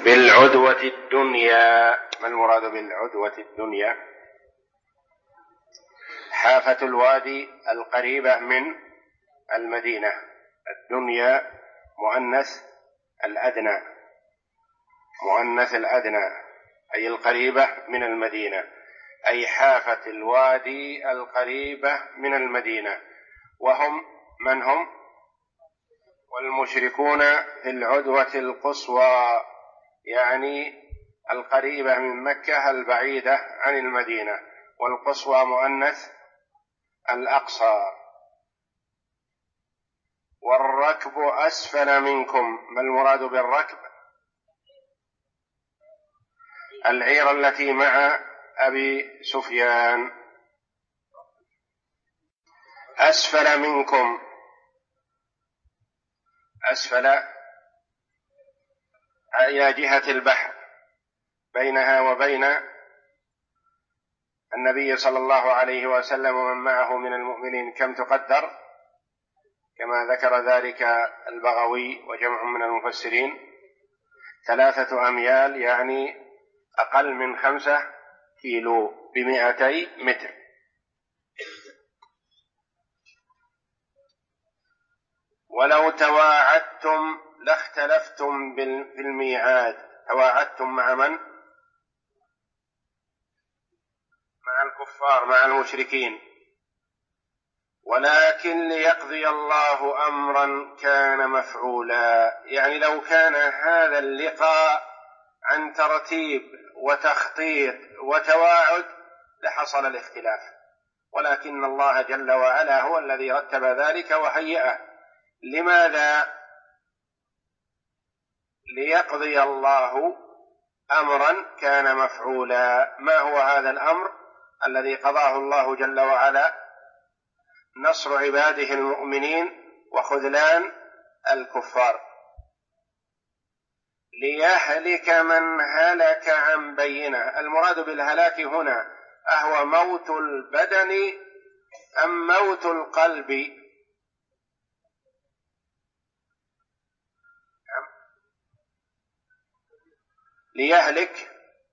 بالعدوة الدنيا. ما المراد بالعدوة الدنيا؟ حافة الوادي القريبة من المدينة. الدنيا مؤنث الأدنى، مؤنث الأدنى أي القريبة من المدينة، أي حافة الوادي القريبة من المدينة. وهم من هم؟ والمشركون في العدوة القصوى، يعني القريبة من مكة البعيدة عن المدينة، والقصوى مؤنث الأقصى. والركب أسفل منكم. ما المراد بالركب؟ العير التي مع أبي سفيان. أسفل منكم، أسفل إلى جهة البحر، بينها وبين النبي صلى الله عليه وسلم ومن معه من المؤمنين كم تقدر؟ كما ذكر ذلك البغوي وجمع من المفسرين 3 أميال، يعني أقل من 5 كيلو، ب200 متر. ولو تواعدتم لاختلفتم في الميعاد. تواعدتم مع من؟ مع الكفار، مع المشركين. ولكن ليقضي الله أمرا كان مفعولا، يعني لو كان هذا اللقاء عن ترتيب وتخطيط وتواعد لحصل الاختلاف، ولكن الله جل وعلا هو الذي رتب ذلك وهيئه. لماذا؟ ليقضي الله أمرا كان مفعولا. ما هو هذا الأمر الذي قضاه الله جل وعلا؟ نصر عباده المؤمنين وخذلان الكفار. ليهلك من هلك عن بينة. المراد بالهلاك هنا أهو موت البدن أم موت القلب؟ ليهلك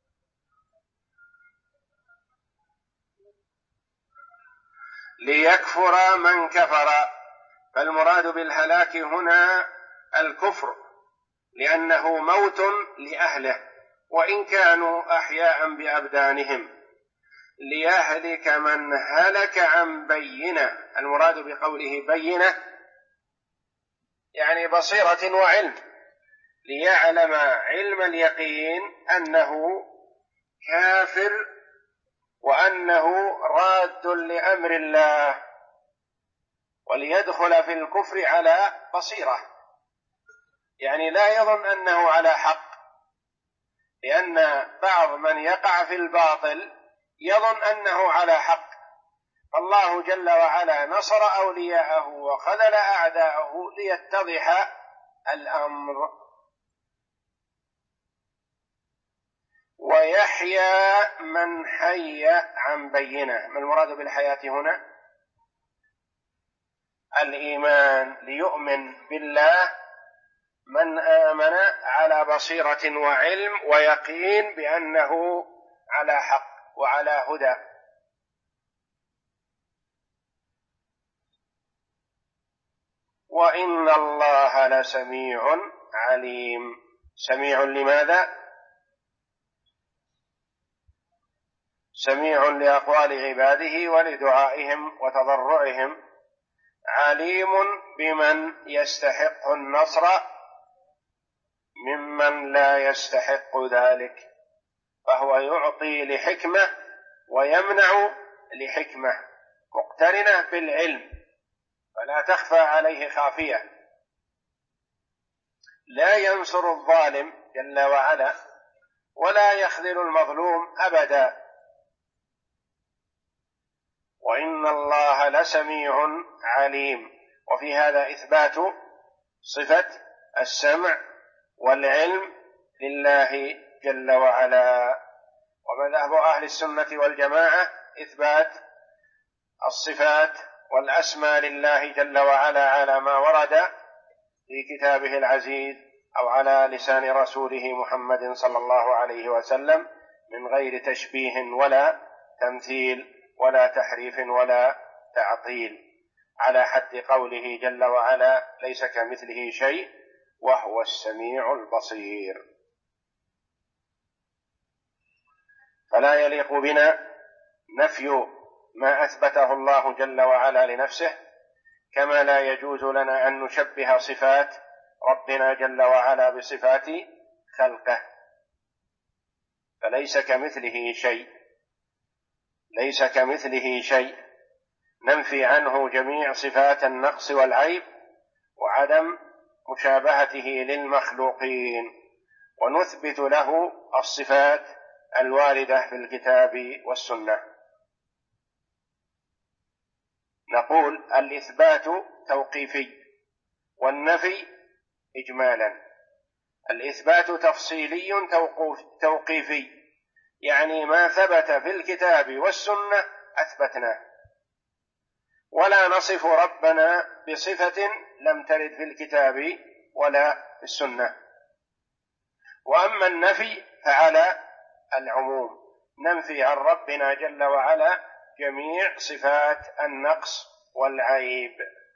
ليكفر من كفر، فالمراد بالهلاك هنا الكفر، لأنه موت لأهله وإن كانوا أحياء بأبدانهم. ليهلك من هلك عن بينة. المراد بقوله بينة يعني بصيرة وعلم، ليعلم علم اليقين أنه كافر وأنه راد لأمر الله، وليدخل في الكفر على بصيرة، يعني لا يظن أنه على حق، لأن بعض من يقع في الباطل يظن أنه على حق. الله جل وعلا نصر أولياءه وخذل أعداءه ليتضح الأمر. ويحيى من حي عن بينة. ما المراد بالحياة هنا؟ الإيمان. ليؤمن بالله من آمن على بصيرة وعلم ويقين بأنه على حق وعلى هدى. وإن الله لسميع عليم. سميع لماذا؟ سميع لأقوال عباده ولدعائهم وتضرعهم، عليم بمن يستحق النصر ممن لا يستحق ذلك، فهو يعطي لحكمة ويمنع لحكمة مقترنة بالعلم، فلا تخفى عليه خافية. لا ينصر الظالم جل وعلا ولا يخذل المظلوم أبدا. وإن الله لسميع عليم. وفي هذا إثبات صفة السمع والعلم لله جل وعلا. ومذهب أهل السنة والجماعة إثبات الصفات والأسماء لله جل وعلا على ما ورد في كتابه العزيز أو على لسان رسوله محمد صلى الله عليه وسلم من غير تشبيه ولا تمثيل ولا تحريف ولا تعطيل، على حد قوله جل وعلا: ليس كمثله شيء وهو السميع البصير. فلا يليق بنا نفي ما أثبته الله جل وعلا لنفسه، كما لا يجوز لنا أن نشبه صفات ربنا جل وعلا بصفات خلقه. فليس كمثله شيء، ليس كمثله شيء، ننفي عنه جميع صفات النقص والعيب وعدم مشابهته للمخلوقين، ونثبت له الصفات الواردة في الكتاب والسنة. نقول: الإثبات توقيفي والنفي إجمالا. الإثبات تفصيلي توقيفي، يعني ما ثبت في الكتاب والسنة أثبتناه، ولا نصف ربنا بصفة لم ترد في الكتاب ولا في السنة. وأما النفي فعلى العموم، ننفي عن ربنا جل وعلا جميع صفات النقص والعيب.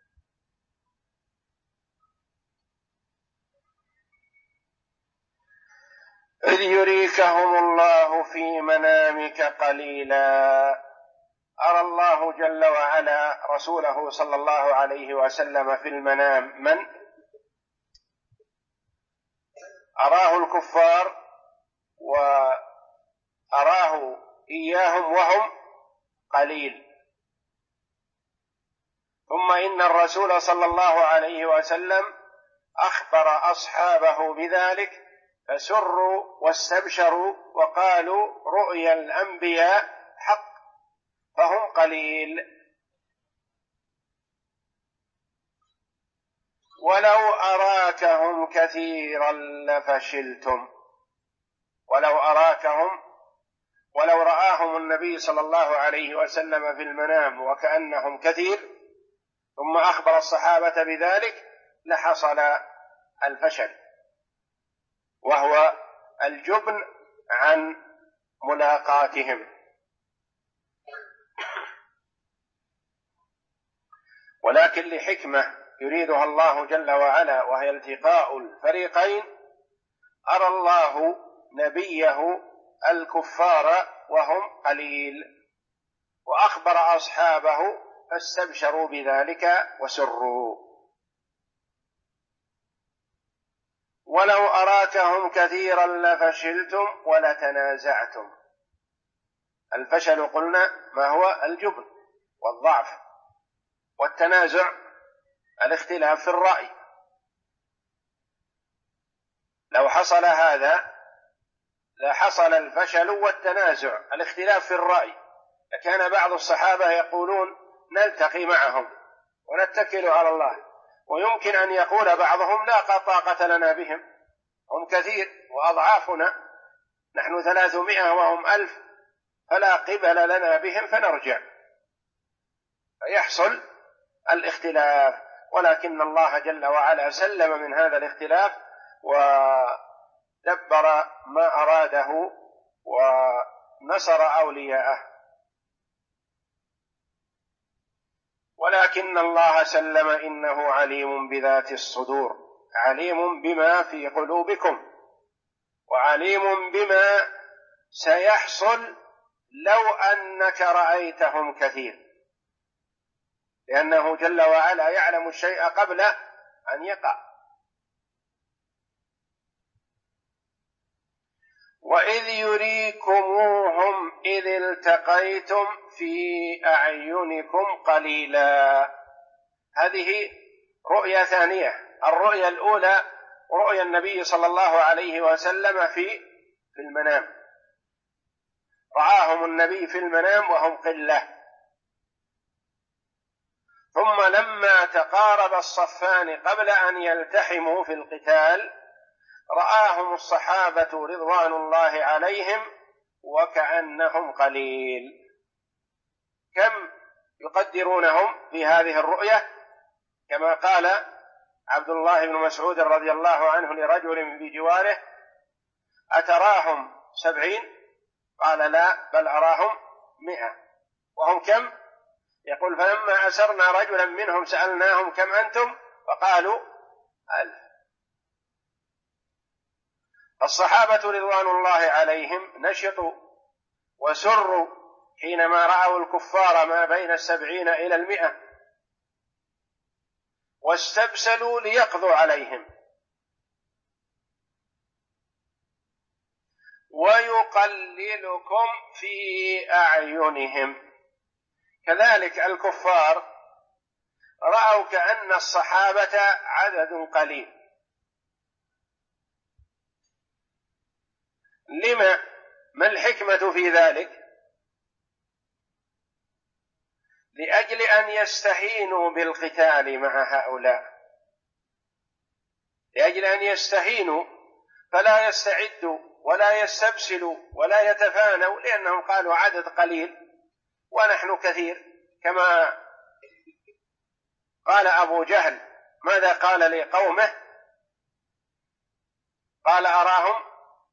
إذ يريكهم الله في منامك قليلا. أرى الله جل وعلا رسوله صلى الله عليه وسلم في المنام. من أراه؟ الكفار، وأراه إياهم وهم قليل. ثم إن الرسول صلى الله عليه وسلم أخبر أصحابه بذلك فسروا واستبشروا وقالوا: رؤيا الأنبياء حق فهم قليل. ولو أراكهم كثيرا لفشلتم. ولو رآهم النبي صلى الله عليه وسلم في المنام وكأنهم كثير ثم أخبر الصحابة بذلك لحصل الفشل، وهو الجبن عن ملاقاتهم. ولكن لحكمة يريدها الله جل وعلا، وهي التقاء الفريقين، أرى الله نبيه الكفار وهم قليل، وأخبر أصحابه فاستبشروا بذلك وسروا. ولو أراكهم كثيرا لفشلتم ولتنازعتم. الفشل قلنا ما هو؟ الجبن والضعف، والتنازع الاختلاف في الرأي. لو حصل هذا لحصل الفشل والتنازع، الاختلاف في الرأي، لكان بعض الصحابة يقولون: نلتقي معهم ونتكل على الله. ويمكن أن يقول بعضهم: لا طاقة لنا بهم، هم كثير وأضعافنا، نحن 300 وهم 1000، فلا قبل لنا بهم فنرجع، فيحصل الاختلاف. ولكن الله جل وعلا سلم من هذا الاختلاف ودبر ما أراده ونصر أولياءه. ولكن الله سلم، إنه عليم بذات الصدور، عليم بما في قلوبكم، وعليم بما سيحصل لو أنك رأيتهم كثير، لأنه جل وعلا يعلم الشيء قبل أن يقع. وإذ يريكموهم إذ التقيتم في أعينكم قليلا. هذه رؤيا ثانية. الرؤيا الأولى رؤيا النبي صلى الله عليه وسلم في المنام، رآهم النبي في المنام وهم قلة. ثم لما تقارب الصفان قبل أن يلتحموا في القتال رآهم الصحابة رضوان الله عليهم وكأنهم قليل. كم يقدرونهم في هذه الرؤية؟ كما قال عبد الله بن مسعود رضي الله عنه لرجل بجواره: أتراهم 70؟ قال: لا، بل أراهم 100. وهم كم؟ يقول: فلما أسرنا رجلا منهم سألناهم: كم أنتم؟ فقالوا: 1000. الصحابة رضوان الله عليهم نشطوا وسروا حينما رأوا الكفار ما بين 70 إلى 100، واستبسلوا ليقضوا عليهم. ويقللكم في أعينهم. كذلك الكفار رأوا كأن الصحابة عدد قليل. ما الحكمة في ذلك؟ لأجل أن يستهينوا بالقتال مع هؤلاء، لأجل أن يستهينوا فلا يستعدوا ولا يستبسلوا ولا يتفانوا، لأنهم قالوا عدد قليل ونحن كثير. كما قال أبو جهل: ماذا قال لقومه؟ قال: أراهم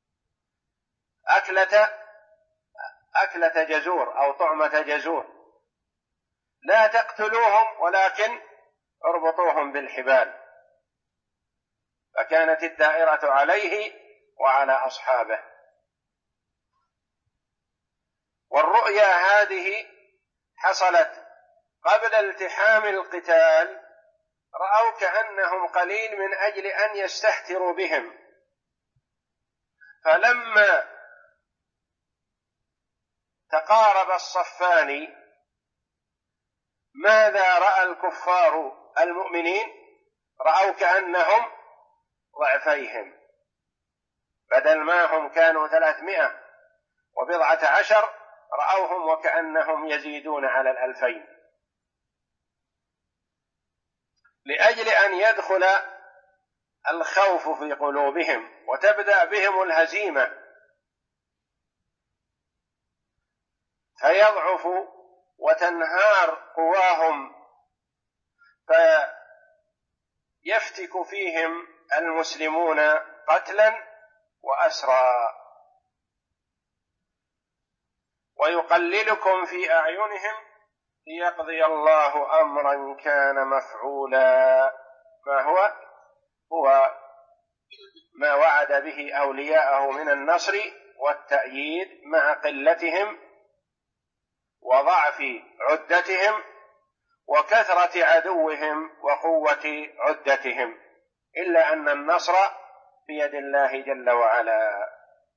أكلة جزور أو طعمة جزور، لا تقتلوهم ولكن اربطوهم بالحبال. فكانت الدائرة عليه وعلى أصحابه. والرؤيا هذه حصلت قبل التحام القتال. رأوا كأنهم قليل من أجل أن يستهتروا بهم، فلما تقارب الصفان ماذا رأى الكفار المؤمنين؟ رأوا كأنهم ضعفيهم، بدل ما هم كانوا 310 رأوهم وكأنهم يزيدون على 2000، لأجل أن يدخل الخوف في قلوبهم وتبدأ بهم الهزيمة فيضعفوا وتنهار قواهم، فيفتك فيهم المسلمون قتلا وأسرى. ويقللكم في أعينهم ليقضي الله أمرا كان مفعولا. ما هو ما وعد به أولياءه من النصر والتأييد مع قلتهم وضعف عدتهم وكثرة عدوهم وقوة عدتهم، إلا أن النصر بيد الله جل وعلا،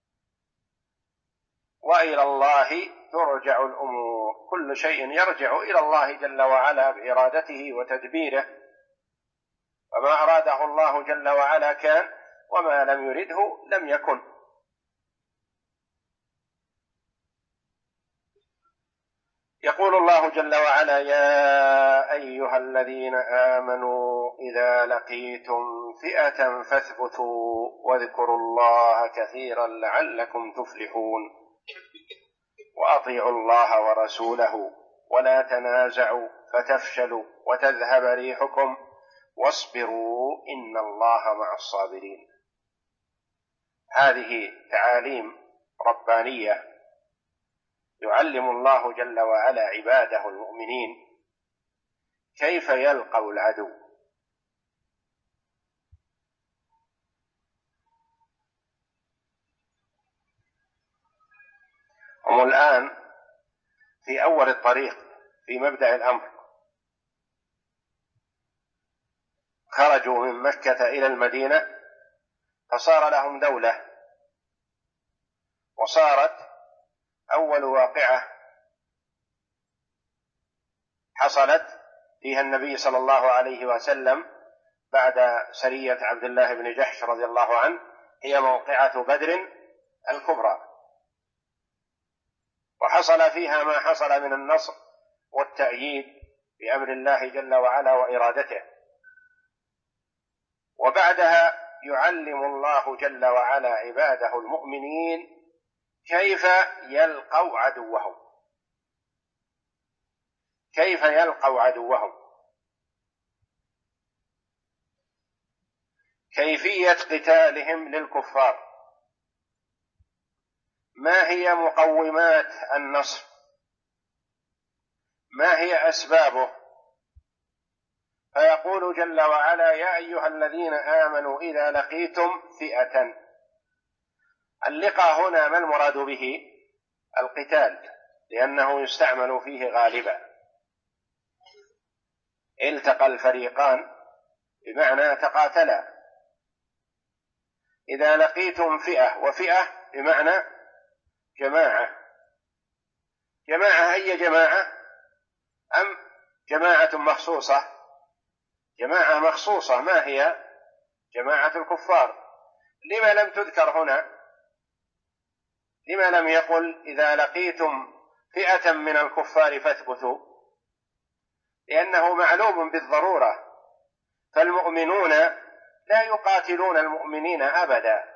وإلى الله ترجع الأمور. كل شيء يرجع إلى الله جل وعلا بإرادته وتدبيره، فما أراده الله جل وعلا كان، وما لم يرده لم يكن. يقول الله جل وعلا: يا أيها الذين آمنوا إذا لقيتم فئة فاثبتوا واذكروا الله كثيرا لعلكم تفلحون وأطيعوا الله ورسوله ولا تنازعوا فتفشلوا وتذهب ريحكم واصبروا إن الله مع الصابرين. هذه تعاليم ربانية يعلم الله جل وعلا عباده المؤمنين كيف يلقوا العدو. هم الآن في أول الطريق في مبدأ الأمر، خرجوا من مكة إلى المدينة فصار لهم دولة، وصارت أول واقعة حصلت فيها النبي صلى الله عليه وسلم بعد سرية عبد الله بن جحش رضي الله عنه هي موقعة بدر الكبرى، وحصل فيها ما حصل من النصر والتأييد بأمر الله جل وعلا وإرادته. وبعدها يعلم الله جل وعلا عباده المؤمنين كيف يلقوا عدوهم، كيف يلقوا عدوهم. كيفية قتالهم للكفار، ما هي مقومات النصر، ما هي أسبابه. فيقول جل وعلا: يا أيها الذين آمنوا إذا لقيتم فئة. اللقاء هنا ما المراد به؟ القتال، لأنه يستعمل فيه غالبا. التقى الفريقان بمعنى تقاتلا. إذا لقيتم فئة، وفئة بمعنى جماعة. جماعة أي جماعة؟ أم جماعة مخصوصة؟ جماعة مخصوصة. ما هي؟ جماعة الكفار. لما لم تذكر هنا؟ لما لم يقل إذا لقيتم فئة من الكفار فاثبتوا؟ لأنه معلوم بالضرورة، فالمؤمنون لا يقاتلون المؤمنين أبدا.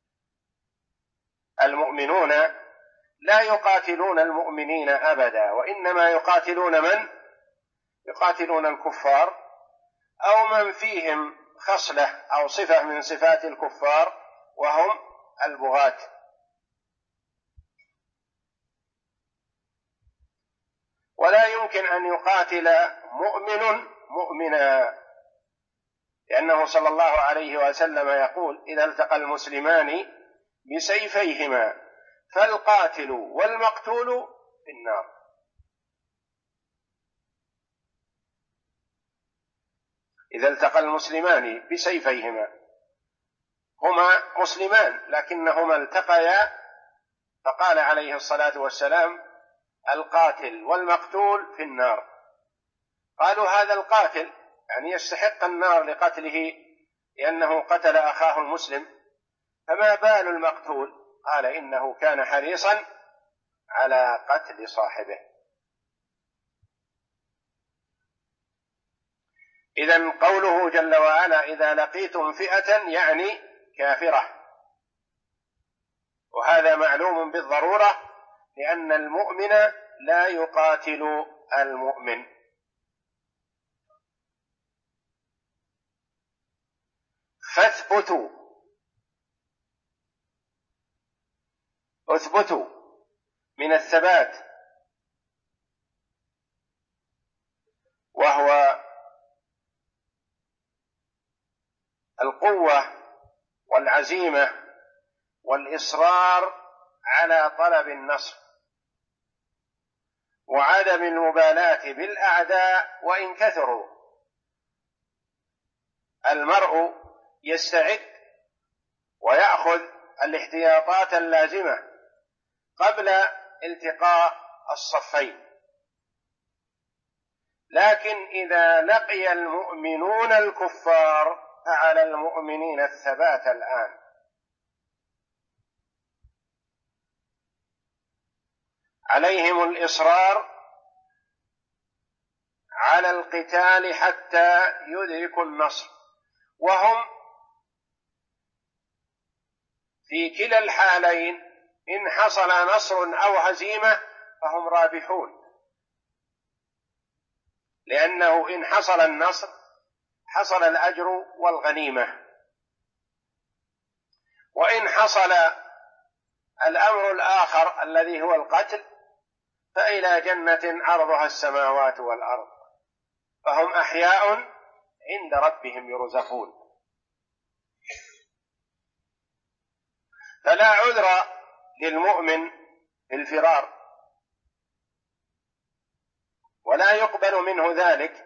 المؤمنون لا يقاتلون المؤمنين أبدا، وإنما يقاتلون من؟ يقاتلون الكفار، أو من فيهم خصلة أو صفة من صفات الكفار، وهم البغاة. ولا يمكن أن يقاتل مؤمن مؤمنا، لأنه صلى الله عليه وسلم يقول: إذا التقى المسلمان بسيفيهما فالقاتل والمقتول في النار. إذا التقى المسلمان بسيفيهما، هما مسلمان لكنهما التقيا، فقال عليه الصلاة والسلام: القاتل والمقتول في النار. قالوا: هذا القاتل يعني يستحق النار لقتله لأنه قتل أخاه المسلم، فما بال المقتول؟ قال: إنه كان حريصا على قتل صاحبه. إذن قوله جل وعلا: إذا لقيتم فئة، يعني كافرة، وهذا معلوم بالضرورة، لأن المؤمن لا يقاتل المؤمن. فاثبتوا، اثبتوا من الثبات، وهو القوة والعزيمة والإصرار على طلب النصر، وعدم المبالاة بالأعداء وإن كثروا. المرء يستعد ويأخذ الاحتياطات اللازمة قبل التقاء الصفين، لكن إذا لقي المؤمنون الكفار فعلى المؤمنين الثبات الآن. عليهم الإصرار على القتال حتى يدركوا النصر، وهم في كلا الحالين إن حصل نصر أو هزيمة فهم رابحون، لأنه إن حصل النصر حصل الأجر والغنيمة، وإن حصل الأمر الآخر الذي هو القتل فإلى جنة عرضها السماوات والأرض، فهم أحياء عند ربهم يرزقون. فلا عذر للمؤمن في الفرار، ولا يقبل منه ذلك،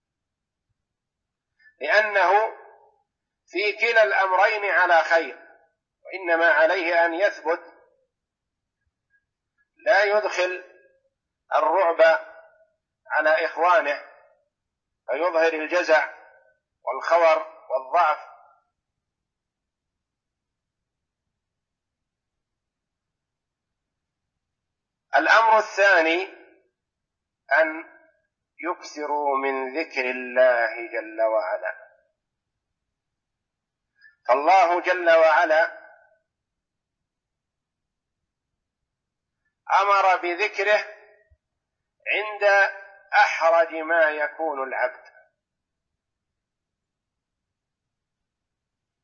لأنه في كلا الأمرين على خير، وإنما عليه أن يثبت، لا يدخل الرعب على إخوانه فيظهر الجزع والخور والضعف. الأمر الثاني أن يكثروا من ذكر الله جل وعلا. فالله جل وعلا أمر بذكره عند أحرج ما يكون العبد،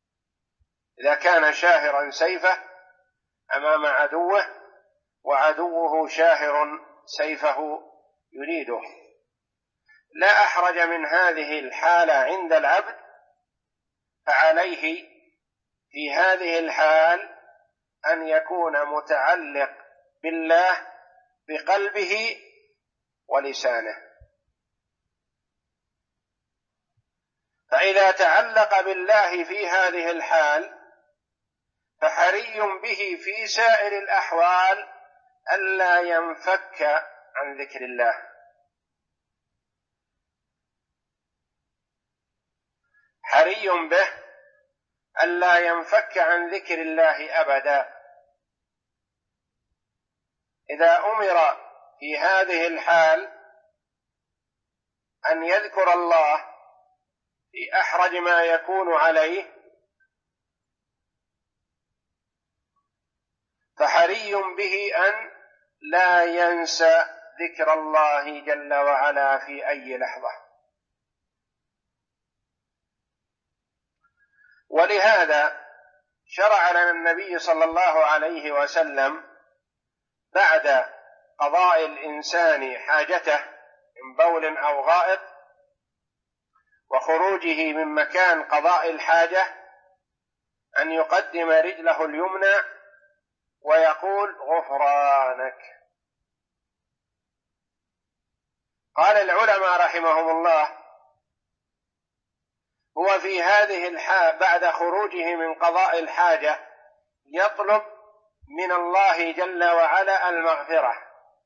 إذا كان شاهرا سيفه أمام عدوه وعدوه شاهر سيفه يريده، لا أحرج من هذه الحالة عند العبد، فعليه في هذه الحال أن يكون متعلق بالله بقلبه ولسانه. فإذا تعلق بالله في هذه الحال فحري به في سائر الأحوال ألا ينفك عن ذكر الله، حري به ألا ينفك عن ذكر الله أبدا. إذا أمر في هذه الحال أن يذكر الله في أحرج ما يكون عليه فحري به أن لا ينسى ذكر الله جل وعلا في أي لحظة. ولهذا شرع لنا النبي صلى الله عليه وسلم بعد قضاء الإنسان حاجته من بول أو غائط وخروجه من مكان قضاء الحاجة أن يقدم رجله اليمنى ويقول غفرانك. قال العلماء رحمهم الله هو في هذه الحال بعد خروجه من قضاء الحاجة يطلب من الله جل وعلا المغفرة،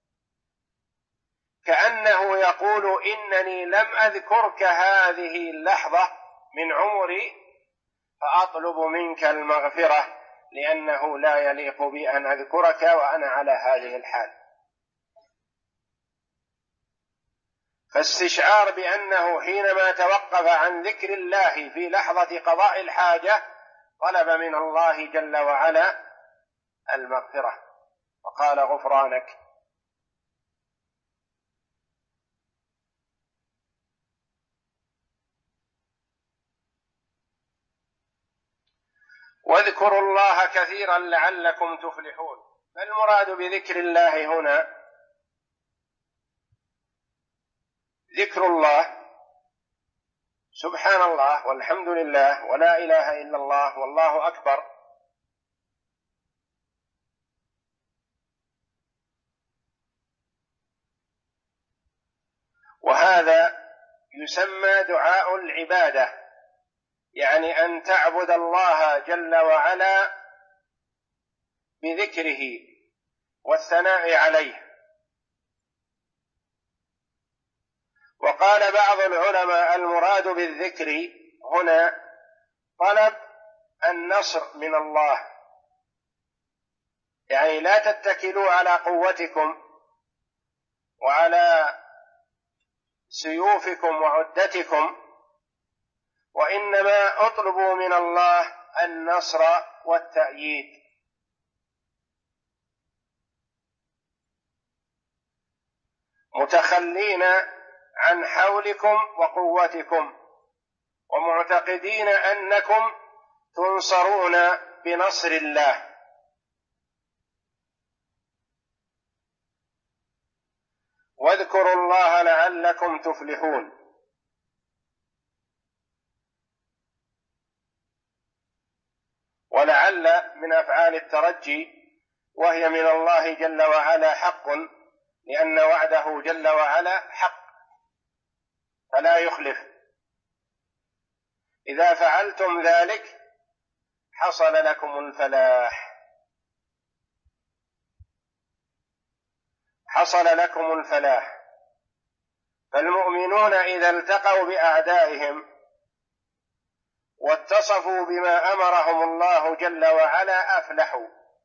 كأنه يقول إنني لم أذكرك هذه اللحظة من عمري فأطلب منك المغفرة، لأنه لا يليق بي أن أذكرك وأنا على هذه الحال. فاستشعار بأنه حينما توقف عن ذكر الله في لحظة قضاء الحاجة طلب من الله جل وعلا المغفرة وقال غفرانك. واذكروا الله كثيرا لعلكم تفلحون. ما المراد بذكر الله هنا؟ ذكر الله سبحان الله والحمد لله ولا إله إلا الله والله أكبر، وهذا يسمى دعاء العبادة، يعني أن تعبد الله جل وعلا بذكره والثناء عليه. وقال بعض العلماء المراد بالذكر هنا طلب النصر من الله، يعني لا تتكلوا على قوتكم وعلى سيوفكم وعدتكم، وإنما اطلبوا من الله النصر والتأييد. متخلين عن حولكم وقوتكم ومعتقدين أنكم تنصرون بنصر الله. واذكروا الله لعلكم تفلحون. ولعل من أفعال الترجي، وهي من الله جل وعلا حق، لأن وعده جل وعلا حق فلا يخلف. إذا فعلتم ذلك حصل لكم الفلاح، حصل لكم الفلاح. فالمؤمنون إذا التقوا بأعدائهم واتصفوا بما أمرهم الله جل وعلا أفلحوا،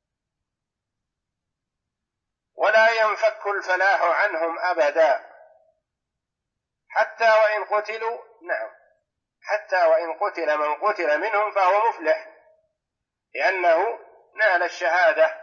ولا ينفك الفلاح عنهم أبدا حتى وإن قتلوا. نعم، حتى وإن قتل من قتل منهم فهو مفلح، لأنه نال الشهادة.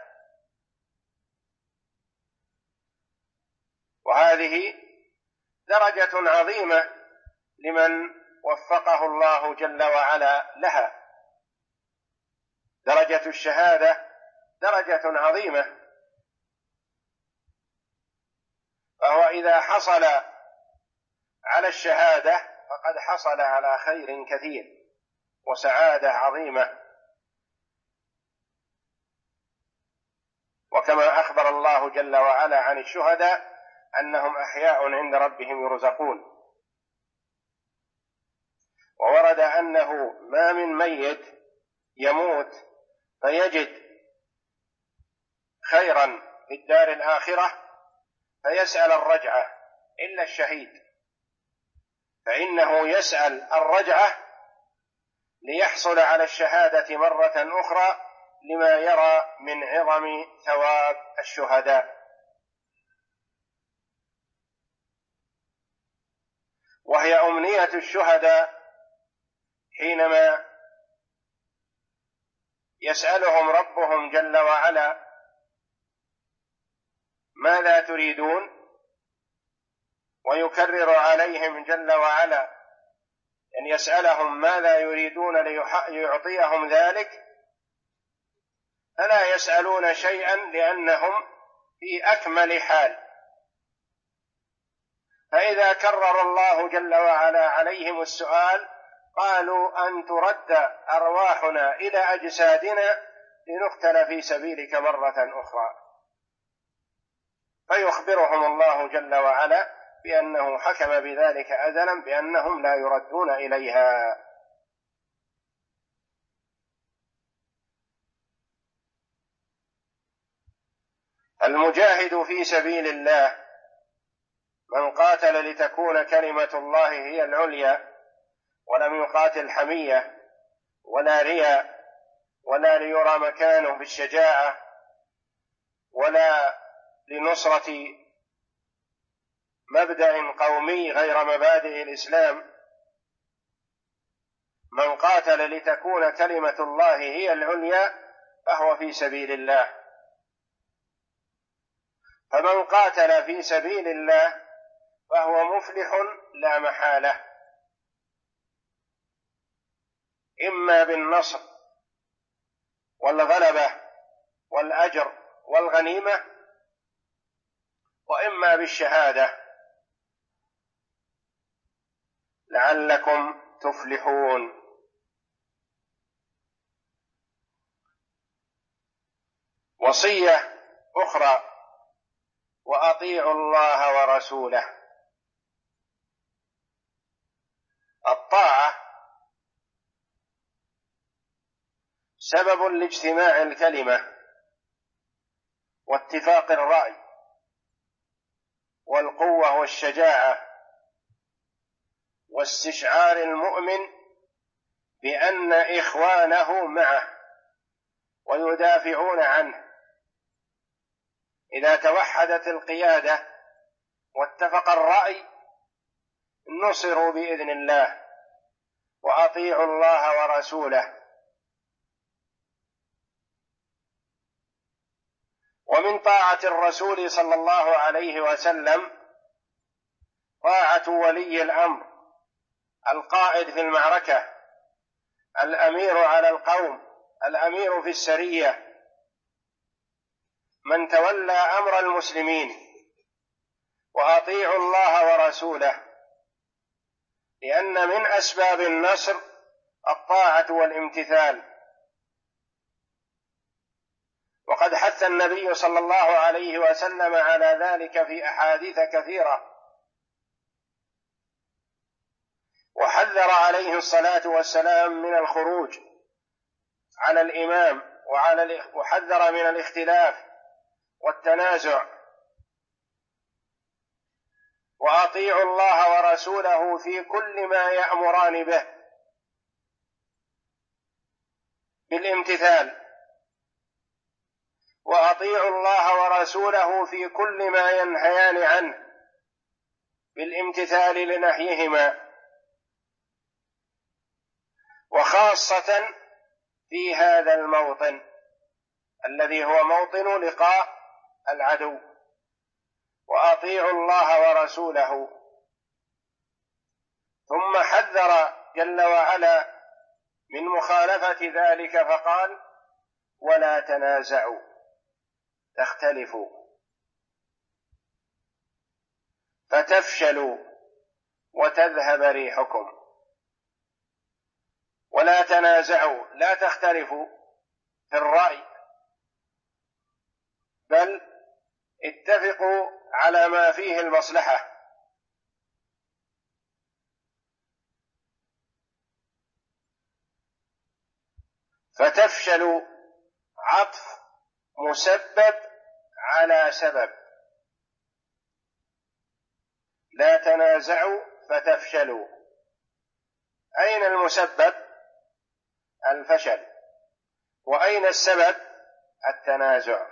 وهذه درجة عظيمة لمن وفقه الله جل وعلا لها. درجة الشهادة درجة عظيمة، فهو إذا حصل على الشهادة فقد حصل على خير كثير وسعادة عظيمة، وكما أخبر الله جل وعلا عن الشهداء أنهم أحياء عند ربهم يرزقون. وورد أنه ما من ميت يموت فيجد خيرا في الدار الآخرة فيسأل الرجعة إلا الشهيد، فإنه يسأل الرجعة ليحصل على الشهادة مرة أخرى لما يرى من عظم ثواب الشهداء. وهي أمنية الشهداء حينما يسألهم ربهم جل وعلا ماذا تريدون، ويكرر عليهم جل وعلا أن يسألهم ماذا يريدون ليعطيهم ذلك، فلا يسألون شيئا لأنهم في أكمل حال. فإذا كرر الله جل وعلا عليهم السؤال قالوا أن ترد أرواحنا إلى أجسادنا لنقتل في سبيلك مرة أخرى، فيخبرهم الله جل وعلا بأنه حكم بذلك أزلا بأنهم لا يردون إليها. المجاهد في سبيل الله من قاتل لتكون كلمة الله هي العليا، ولم يقاتل حمية ولا رياء ولا ليرى مكانه بالشجاعة ولا لنصرة مبدأ قومي غير مبادئ الإسلام، من قاتل لتكون كلمة الله هي العليا فهو في سبيل الله. فمن قاتل في سبيل الله فهو مفلح لا محالة، إما بالنصر والغلبة والأجر والغنيمة، وإما بالشهادة لعلكم تفلحون. وصية أخرى: وأطيعوا الله ورسوله. الطاعة سبب لاجتماع الكلمة واتفاق الرأي والقوة والشجاعة واستشعار المؤمن بأن إخوانه معه ويدافعون عنه. إذا توحدت القيادة واتفق الرأي نصروا بإذن الله. وأطيعوا الله ورسوله. ومن طاعة الرسول صلى الله عليه وسلم طاعة ولي الأمر، القائد في المعركة، الأمير على القوم، الأمير في السرية، من تولى أمر المسلمين. وأطيعوا الله ورسوله، لأن من أسباب النصر الطاعة والامتثال. وقد حث النبي صلى الله عليه وسلم على ذلك في أحاديث كثيرة، وحذر عليه الصلاة والسلام من الخروج على الإمام وحذر من الاختلاف والتنازع. وأطيعوا الله ورسوله في كل ما يأمران به بالامتثال، وأطيعوا الله ورسوله في كل ما ينهيان عنه بالامتثال لنهيهما، وخاصة في هذا الموطن الذي هو موطن لقاء العدو. وأطيعوا الله ورسوله. ثم حذر جل وعلا من مخالفة ذلك فقال: ولا تنازعوا تختلفوا فتفشلوا وتذهب ريحكم. ولا تنازعوا لا تختلفوا في الرأي، بل اتفقوا على ما فيه المصلحة. فتفشلوا عطف مسبب على سبب، لا تنازعوا فتفشلوا. أين المسبب؟ الفشل. وأين السبب؟ التنازع.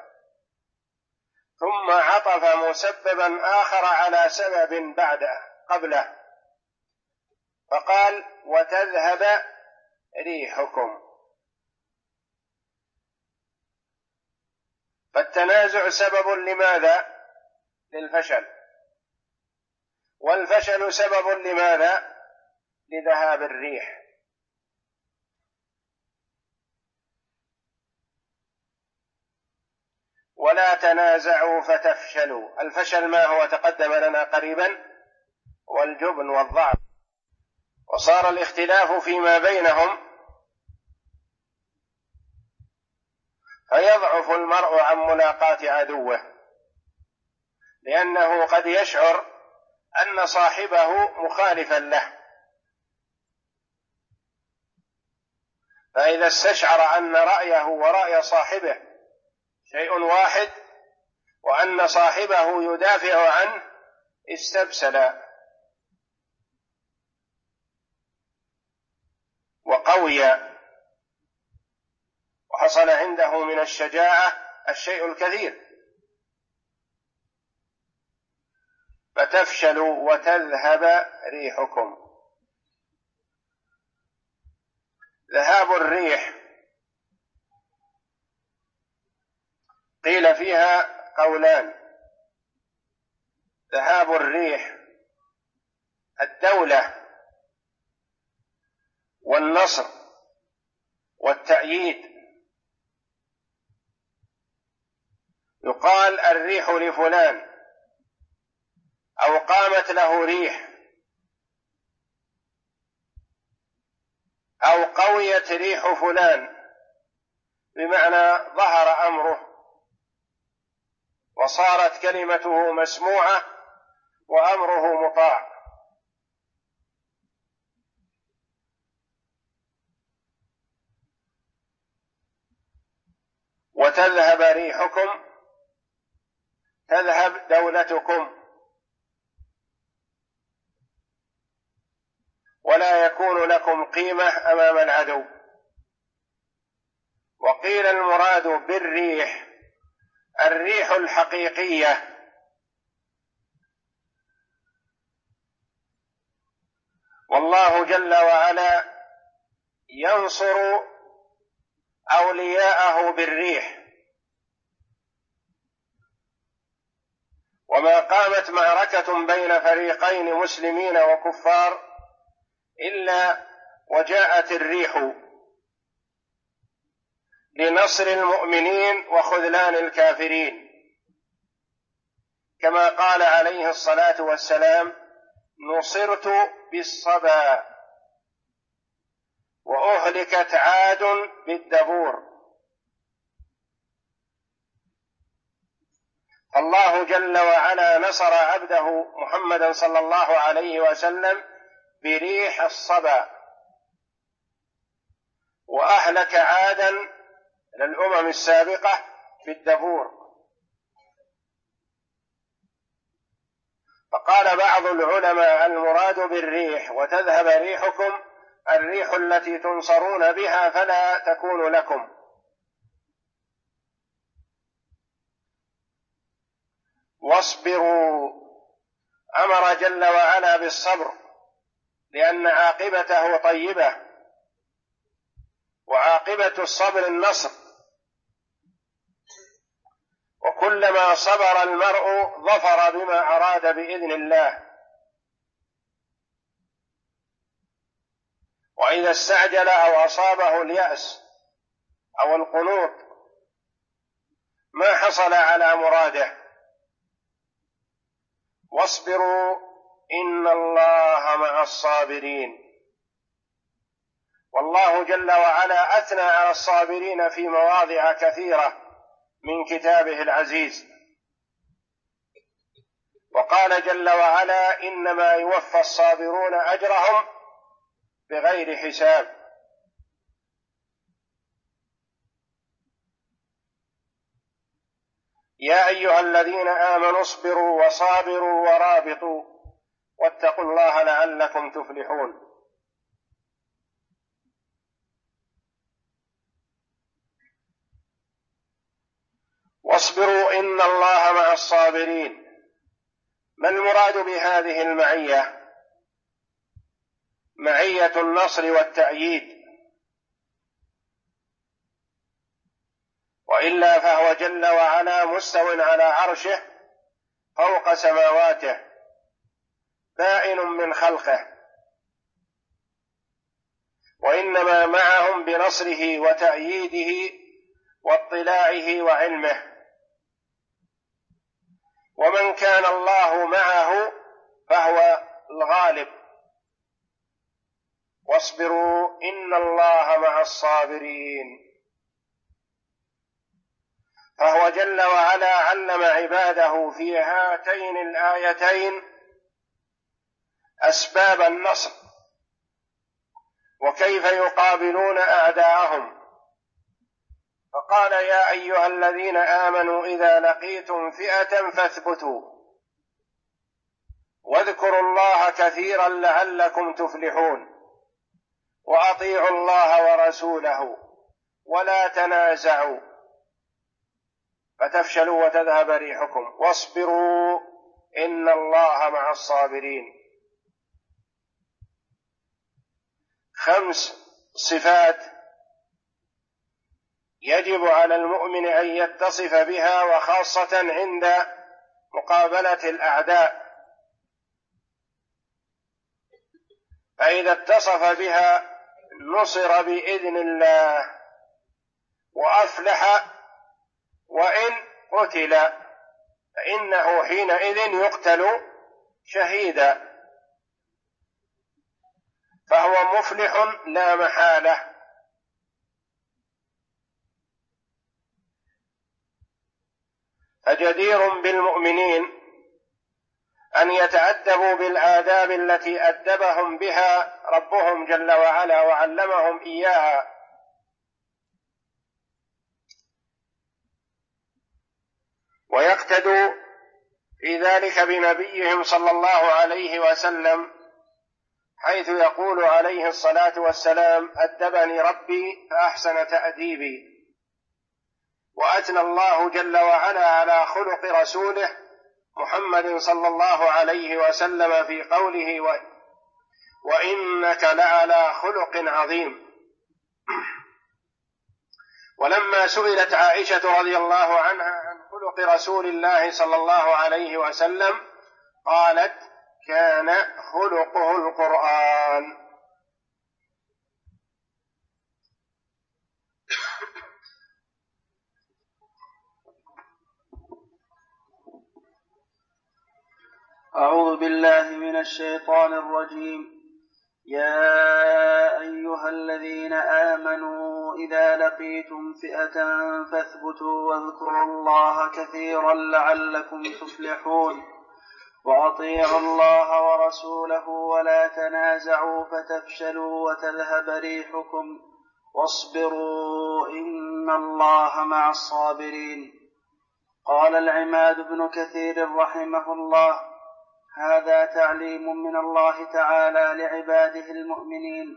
ثم عطف مسببا آخر على سبب قبله، فقال وتذهب ريحكم. فالتنازع سبب لماذا؟ للفشل. والفشل سبب لماذا؟ لذهاب الريح. ولا تنازعوا فتفشلوا. الفشل ما هو؟ تقدم لنا قريبا، والجبن والضعف. وصار الاختلاف فيما بينهم، فيضعف المرء عن ملاقاة عدوه، لأنه قد يشعر أن صاحبه مخالفا له، فإذا استشعر أن رأيه ورأي صاحبه شيء واحد، وأن صاحبه يدافع عنه، استبسل وقوي، وحصل عنده من الشجاعة الشيء الكثير. فتفشلوا وتذهب ريحكم. ذهاب الريح قيل فيها قولان: ذهاب الريح الدولة والنصر والتأييد. يقال الريح لفلان، أو قامت له ريح، أو قويت ريح فلان، بمعنى ظهر أمره وصارت كلمته مسموعة وأمره مطاع. وتذهب ريحكم، تذهب دولتكم، ولا يكون لكم قيمة أمام العدو. وقيل المراد بالريح الريح الحقيقية، والله جل وعلا ينصر أولياءه بالريح. وما قامت معركة بين فريقين مسلمين وكفار إلا وجاءت الريح لنصر المؤمنين وخذلان الكافرين، كما قال عليه الصلاة والسلام: نصرت بالصبا وأهلكت عاد بالدبور. الله جل وعلا نصر عبده محمدا صلى الله عليه وسلم بريح الصبا، وأهلك عادا للأمم السابقة بالدبور. فقال بعض العلماء المراد بالريح وتذهب ريحكم الريح التي تنصرون بها فلا تكون لكم. واصبروا، أمر جل وعلا بالصبر، لأن عاقبته طيبة، وعاقبة الصبر النصر. وكلما صبر المرء ظفر بما أراد بإذن الله. وإذا استعجل أو أصابه اليأس أو القنوط حصل على مراده. واصبروا إن الله مع الصابرين. والله جل وعلا أثنى على الصابرين في مواضع كثيرة من كتابه العزيز، وقال جل وعلا: إنما يوفى الصابرون أجرهم بغير حساب. يا أيها الذين آمنوا اصبروا وصابروا ورابطوا واتقوا الله لعلكم تفلحون. واصبروا إن الله مع الصابرين. ما المراد بهذه المعية؟ معية النصر والتأييد، وإلا فهو جل وعلا مستو على عرشه فوق سماواته، بائن من خلقه، وإنما معهم بنصره وتأييده واطلاعه وعلمه. ومن كان الله معه فهو الغالب. واصبروا إن الله مع الصابرين. فهو جل وعلا علم عباده في هاتين الآيتين أسباب النصر وكيف يقابلون أعداءهم، فقال: يا أيها الذين آمنوا إذا لقيتم فئة فاثبتوا واذكروا الله كثيرا لعلكم تفلحون، وأطيعوا الله ورسوله ولا تنازعوا فتفشلوا وتذهب ريحكم واصبروا إن الله مع الصابرين. 5 صفات يجب على المؤمن أن يتصف بها، وخاصة عند مقابلة الأعداء، فإذا اتصف بها نصر بإذن الله وأفلح، وإن قتل فإنه حينئذ يقتل شهيدا، فهو مفلح لا محالة. فجدير بالمؤمنين أن يتأدبوا بالآداب التي أدبهم بها ربهم جل وعلا وعلمهم إياها، ويقتدوا في ذلك بنبيهم صلى الله عليه وسلم، حيث يقول عليه الصلاة والسلام: أدبني ربي فأحسن تأديبي. وأثنى الله جل وعلا على خلق رسوله محمد صلى الله عليه وسلم في قوله: وإنك لعلى خلق عظيم. ولما سئلت عائشة رضي الله عنها عن خلق رسول الله صلى الله عليه وسلم قالت: كان خلقه القرآن. أعوذ بالله من الشيطان الرجيم. يا أيها الذين آمنوا إذا لقيتم فئة فاثبتوا واذكروا الله كثيرا لعلكم تفلحون، وأطيعوا الله ورسوله ولا تنازعوا فتفشلوا وتذهب ريحكم واصبروا إن الله مع الصابرين. قال العماد بن كثير رحمه الله: هذا تعليم من الله تعالى لعباده المؤمنين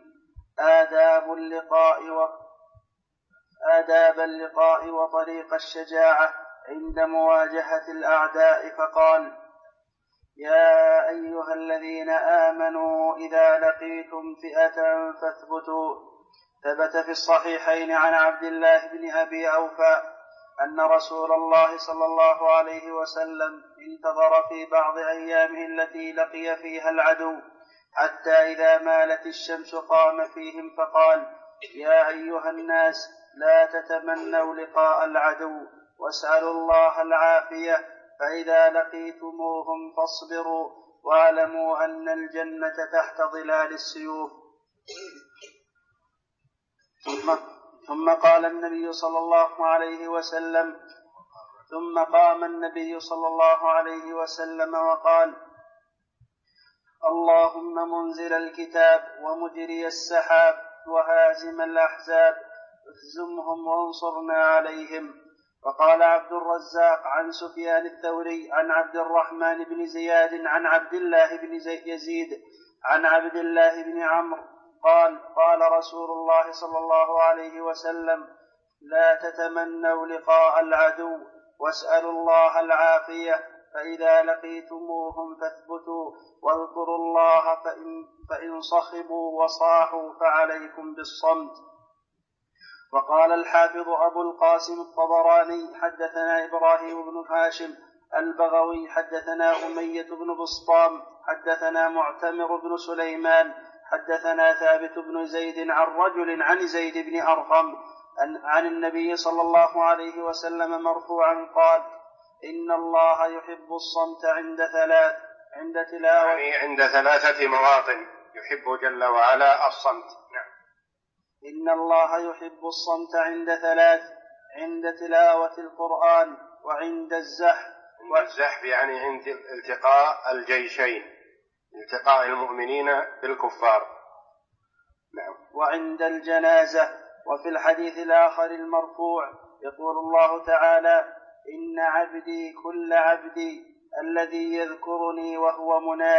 آداب اللقاء وطريق الشجاعة عند مواجهة الأعداء، فقال: يا أيها الذين آمنوا إذا لقيتم فئة فاثبتوا. ثبت في الصحيحين عن عبد الله بن أبي أوفى أن رسول الله صلى الله عليه وسلم انتظر في بعض أيامه التي لقي فيها العدو حتى إذا مالت الشمس قام فيهم فقال: يا أيها الناس لا تتمنوا لقاء العدو واسألوا الله العافية، فإذا لقيتموهم فاصبروا واعلموا أن الجنة تحت ظلال السيوف. ثم قام النبي صلى الله عليه وسلم وقال: اللهم منزل الكتاب ومجري السحاب وهازم الأحزاب اهزمهم وانصرنا عليهم. وقال عبد الرزاق عن سفيان الثوري عن عبد الرحمن بن زياد عن عبد الله بن يزيد عن عبد الله بن عمرو قال رسول الله صلى الله عليه وسلم: لا تتمنوا لقاء العدو واسألوا الله العافية، فإذا لقيتموهم فاثبتوا واذكروا الله، فإن صخبوا وصاحوا فعليكم بالصمت. وقال الحافظ أبو القاسم الطبراني: حدثنا إبراهيم بن هاشم البغوي حدثنا أمية بن بسطام حدثنا معتمر بن سليمان حدثنا ثابت بن زيد عن رجل عن زيد بن أرقم عن النبي صلى الله عليه وسلم مرفوعا قال: إن الله يحب الصمت عند تلاوة، يعني عند 3 مواطن يحب جل وعلا الصمت. نعم. إن الله يحب الصمت عند 3: عند تلاوة القرآن وعند الزحف. والزحف يعني عند التقاء الجيشين، التقاء المؤمنين بالكفار. نعم. وعند الجنازة. وفي الحديث الآخر المرفوع يقول الله تعالى: إن عبدي كل عبدي الذي يذكرني وهو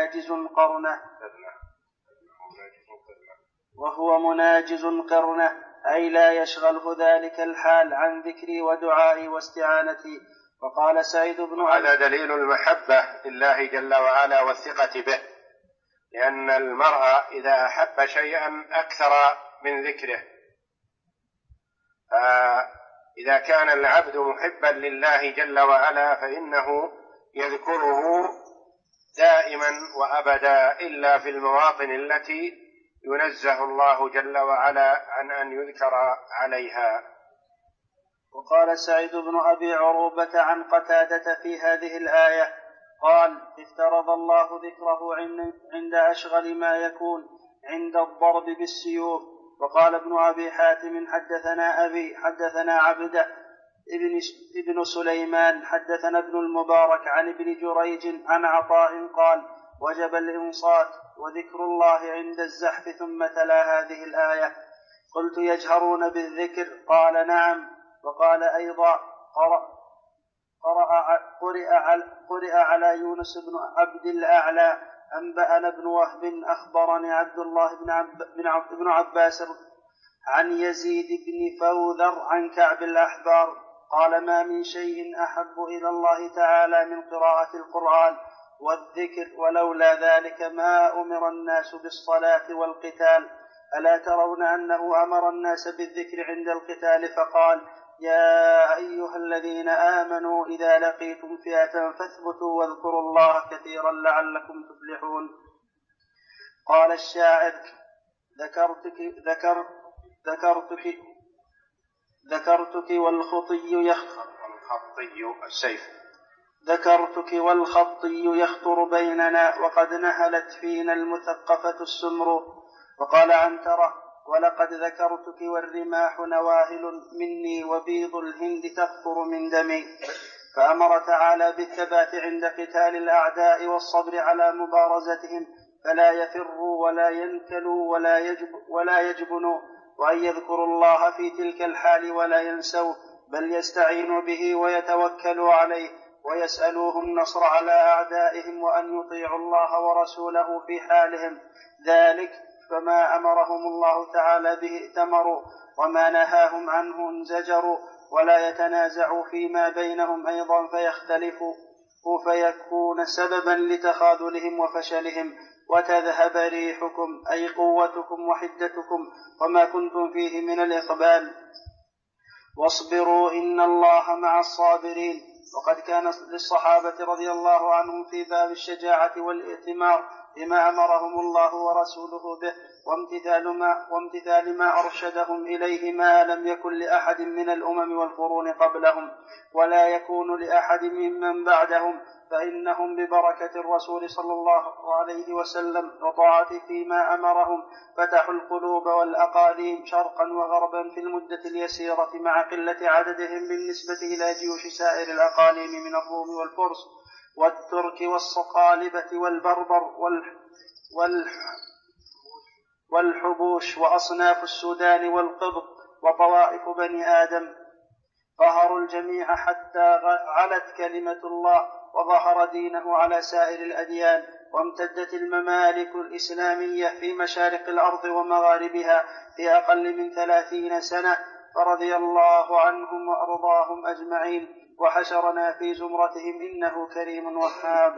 مناجز قرنه، أي لا يشغله ذلك الحال عن ذكري ودعائي واستعانتي. وقال سعيد بن هذا دليل المحبة لله جل وعلا والثقة به، لأن المرء إذا أحب شيئا أكثر من ذكره، فإذا كان العبد محبا لله جل وعلا فإنه يذكره دائما وأبدا، إلا في المواطن التي ينزه الله جل وعلا عن أن يذكر عليها. وقال سعيد بن أبي عروبة عن قتادة في هذه الآية قال: افترض الله ذكره عند أشغل ما يكون عند الضرب بالسيوف. وقال ابن أبي حاتم: حدثنا أبي حدثنا عبده ابن سليمان حدثنا ابن المبارك عن ابن جريج عن عطاء قال: وجب الإنصات وذكر الله عند الزحف. ثم تلا هذه الآية. قلت: يجهرون بالذكر؟ قال: نعم. وقال أيضا: قرئ على يونس بن عبد الأعلى أنبأنا ابن وهب أخبرني عبد الله بن عباس عن يزيد بن فوذر عن كعب الأحبار قال: ما من شيء أحب إلى الله تعالى من قراءة القرآن والذكر، ولولا ذلك ما أمر الناس بالصلاة والقتال. ألا ترون أنه أمر الناس بالذكر عند القتال فقال: يا أيها الذين آمنوا إذا لقيتم فئة فاثبتوا واذكروا الله كثيرا لعلكم تفلحون. قال الشاعر: ذكرتك والخطي يخطر بيننا وقد نهلت فينا المثقفة السمر. وقال عنترة: ولقد ذكرتك والرماح نواهل مني وبيض الهند تقطر من دمي. فأمر تعالى بالثبات عند قتال الأعداء والصبر على مبارزتهم، فلا يفروا ولا ينكلوا ولا يجبنوا، وأن يذكروا الله في تلك الحال ولا ينسوا، بل يستعينوا به ويتوكلوا عليه ويسألوه النصر على أعدائهم، وأن يطيعوا الله ورسوله في حالهم ذلك. فما أمرهم الله تعالى به ائتمروا، وما نهاهم عنه انزجروا، ولا يتنازعوا فيما بينهم أيضا فيختلفوا فيكون سببا لتخاذلهم وفشلهم، وتذهب ريحكم أي قوتكم وحدتكم وما كنتم فيه من الإقبال. واصبروا إن الله مع الصابرين. وقد كان للصحابة رضي الله عنهم في باب الشجاعة والائتمار بما أمرهم الله ورسوله به، وامتثال ما أرشدهم إليه، ما لم يكن لأحد من الأمم والقرون قبلهم ولا يكون لأحد ممن بعدهم، فإنهم ببركة الرسول صلى الله عليه وسلم وطاعته فيما أمرهم فتحوا القلوب والأقاليم شرقا وغربا في المدة اليسيرة، مع قلة عددهم بالنسبة إلى جيوش سائر الأقاليم من الروم والفرس والترك والصقالبة والبربر والحبوش وأصناف السودان والقبط وطوائف بني آدم. قهروا الجميع حتى علت كلمة الله وظهر دينه على سائر الأديان، وامتدت الممالك الإسلامية في مشارق الأرض ومغاربها في أقل من 30 سنة، فرضي الله عنهم وأرضاهم أجمعين، وحشرنا في زمرتهم إنه كريم وهاب.